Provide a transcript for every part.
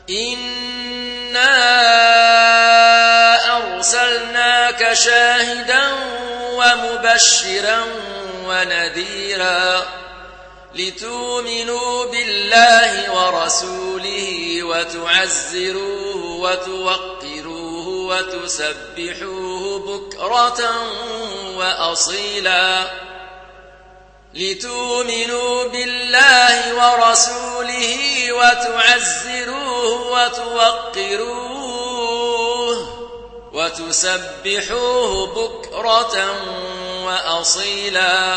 إنا أرسلناك شاهدا ومبشرا ونذيرا لتؤمنوا بالله ورسوله وتعزروه وتوقروه وتسبحوه بكرة وأصيلا لتؤمنوا بالله ورسوله وتعزروه وتوقروه وتسبحوه بكرة وأصيلا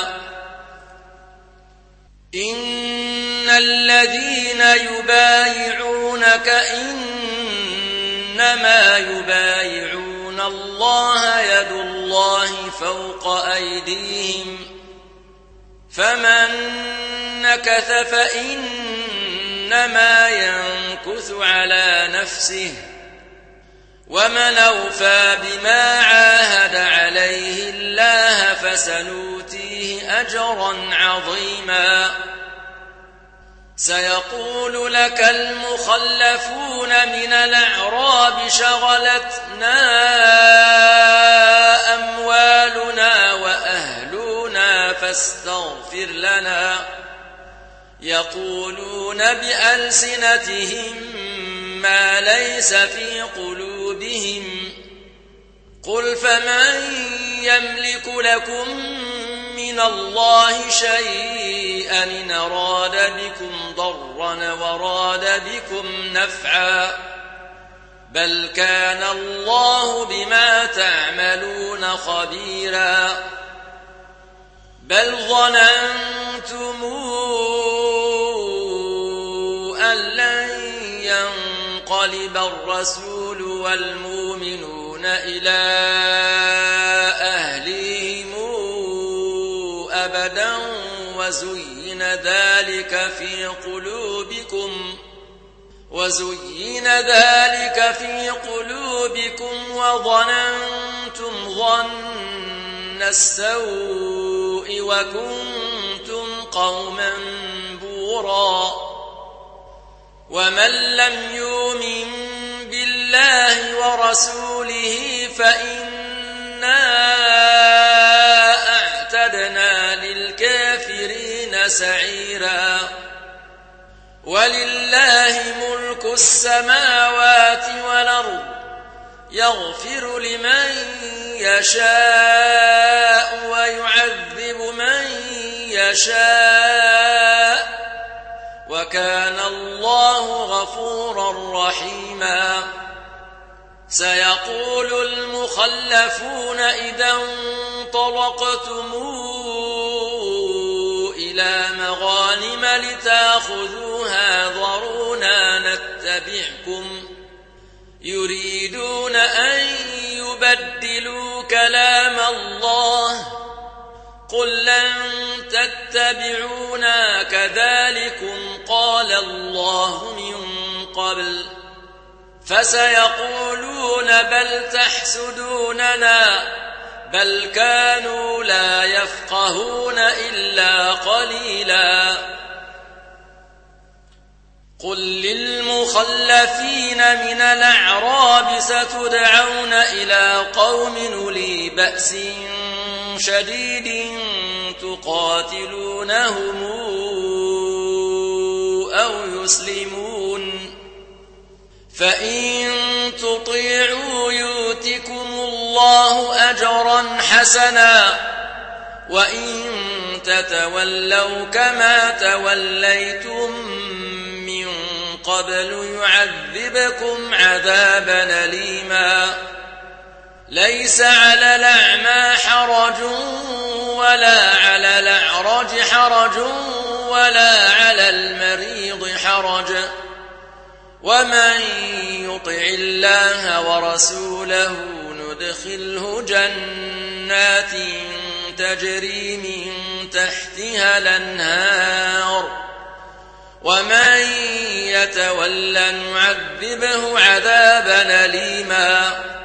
إن الذين يبايعونك إنما يبايعون الله يد الله فوق أيديهم فمن نكث فإنما ينكث على نفسه ومن أوفى بما عاهد عليه الله فسنؤتيه أجرا عظيما سيقول لك المخلفون من الأعراب شغلتنا أموالنا وأهلنا فاستغفر لنا يقولون بألسنتهم ما ليس في قلوبهم قل فمن يملك لكم من الله شيئا إن أراد بكم ضرا وراد بكم نفعا بل كان الله بما تعملون خبيرا بل ظننتم أن لن ينقلب الرسول والمؤمنون إلى أهلهم أبدا وزين ذلك في قلوبكم وظننتم ظن السوء وكنتم قوما بورا ومن لم يؤمن بالله ورسوله فإنا أعتدنا للكافرين سعيرا ولله ملك السماوات والأرض يغفر لمن يشاء ويعذب من يشاء وكان الله غفورا رحيما سيقول المخلفون إذا انطلقتم إلى مغانم لتأخذوها ذرونا نتبعكم يريدون أن يبدلوا كلام الله قل لن تتبعونا كذلكم قال الله من قبل فسيقولون بل تحسدوننا بل كانوا لا يفقهون إلا قليلا قل للمخلفين من الأعراب ستدعون إلى قوم أولي بأس شديد تقاتلونهم أو يسلمون فإن تطيعوا يؤتكم الله أجرا حسنا وإن تتولوا كما توليتم من قبل يعذبكم عذابا أليما ليس على الأعمى حرج ولا على الأعرج حرج ولا على المريض حرج ومن يطع الله ورسوله ندخله جنات تجري من تحتها الأنهار ومن يتولى نعذبه عذابا أليما